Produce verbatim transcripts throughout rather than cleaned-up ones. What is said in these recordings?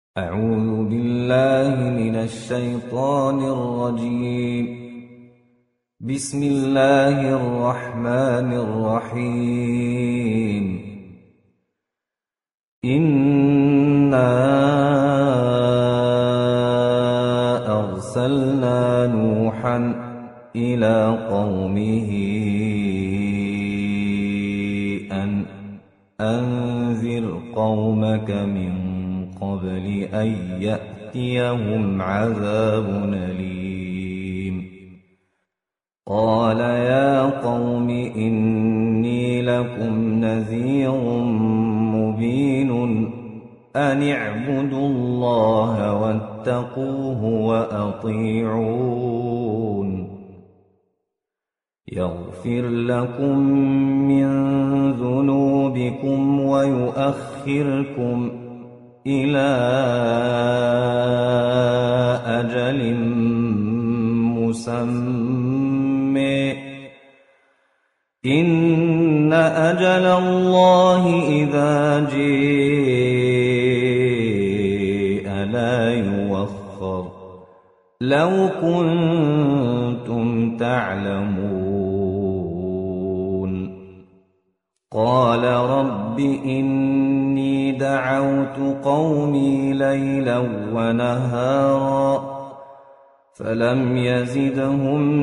أعوذ بالله من الشيطان الرجيم. بسم الله الرحمن الرحيم. إنا أرسلنا نوحا إلى قومه أن أنذر قومك من قبل أن يأتيهم عذاب أليم. قال يا قوم إني لكم نذير مبين أن اعبدوا الله واتقوه وأطيعون يغفر لكم من ذنوبكم ويؤخركم إلى أجل مسمى إن أجل الله إذا جاء لا يوخر لو كنتم تعلمون. قال رب إني دعوت قومي ليلا ونهارا فلم يزدهم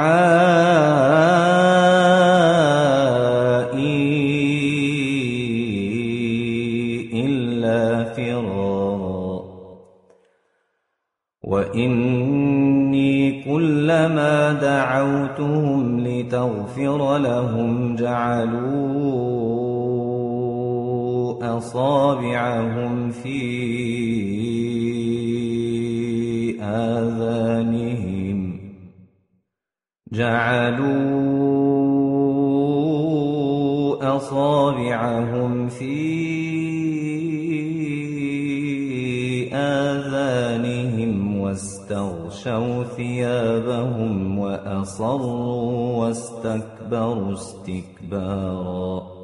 دعائي إلا فرارا. وإني كلما دعوتهم لتغفر لهم جعلوا أصابعهم في آذانهم جعلوا أصابعهم في آذانهم واستغشوا ثيابهم وأصروا واستكبروا استكبارا.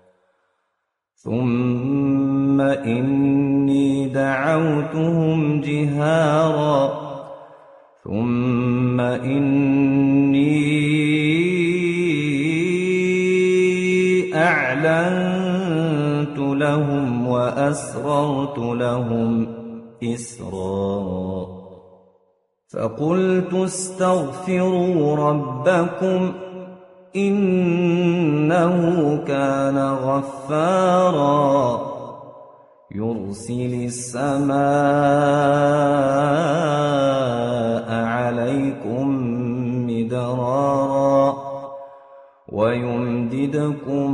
ثم إني دعوتهم جهارا ثم إني أعلنت لهم وأسررت لهم إسرارا. فقلت استغفروا ربكم إنه كان غفارا يرسل السماء عليكم مدرارا ويمددكم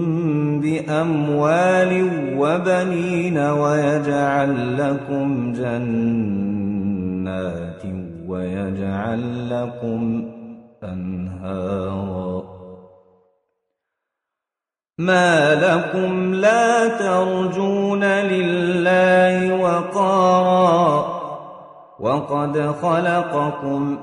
بأموال وبنين ويجعل لكم جنات ويجعل لكم أنهارا. ما لكم لا ترجون لله وقارا وقد خلقكم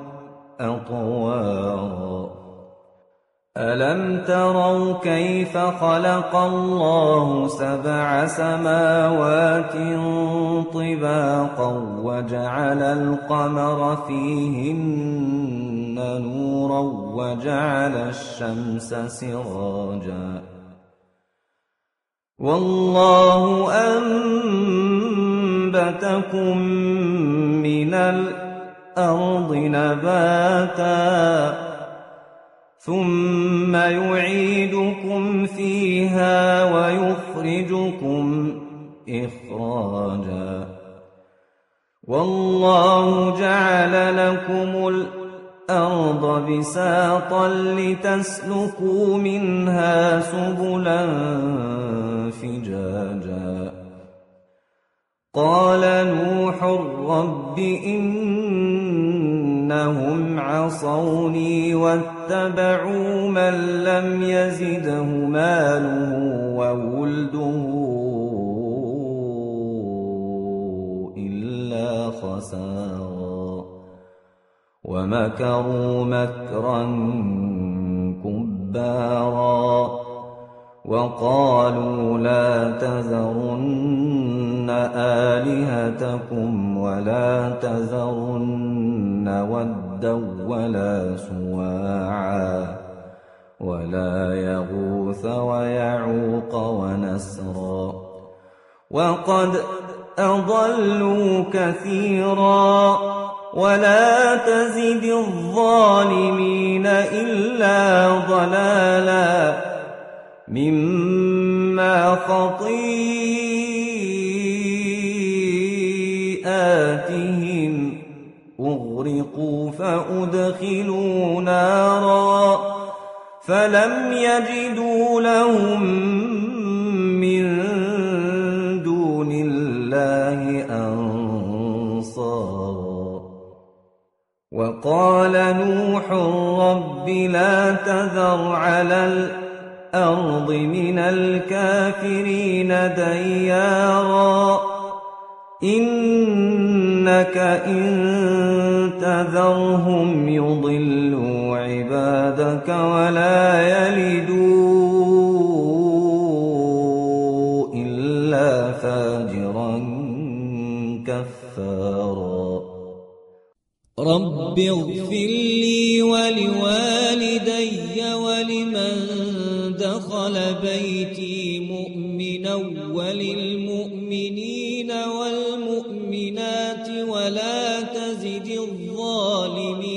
أطوارا. ألم تروا كيف خلق الله سبع سماوات طباقا وجعل القمر فيهن نورا وجعل الشمس سراجا والله أنبتكم من الأرض نباتا ثم يعيدكم فيها ويخرجكم إخراجا والله جعل لكم الأرض بساطا لتسلكوا منها سبلا فجاجا. قال نوح رب إنهم عصوني واتبعوا من لم يزده ماله وولده إلا خسارا ومكروا مكرا كبارا وقالوا لا تذرن آلهتكم ولا تذرن ودا ولا سواعا ولا يغوث ويعوق ونسرا وقد أضلوا كثيرا ولا تزد الظالمين إلا ضلالا مما خطيئاتهم أغرقوا فأدخلوا نارا فلم يجدوا لهم من دون الله أنصارا وقال نوح رب لا تذر على الأرض من الكافرين ديارا إنك إن تذرهم يضلوا عبادك ولا يلدوا إلا فاجرا كفارا رب اغفر لي ولوالدي ولمن دخل بيتي مؤمنا وللمؤمنين والمؤمنات ولا تزد الظالمين